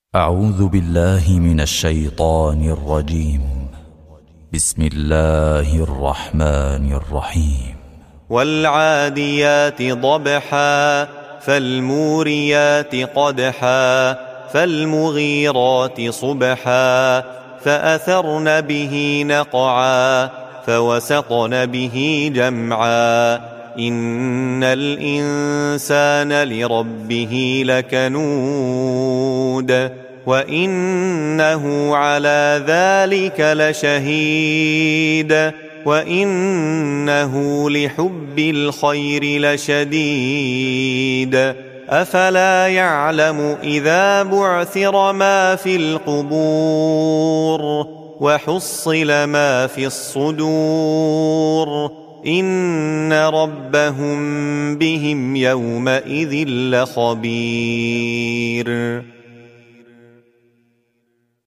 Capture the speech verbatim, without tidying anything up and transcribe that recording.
أعوذ بالله من الشيطان الرجيم. بسم الله الرحمن الرحيم. والعاديات ضبحا فالموريات قدحا فالمغيرات صبحا فأثرن به نقعا فوسطن به جمعا إن الإنسان لربه لكنود وإنه على ذلك لشهيد وإنه لحب الخير لشديد أفلا يعلم إذا بعثر ما في القبور وحصل ما في الصدور إن ربهم بهم يومئذ لخبير.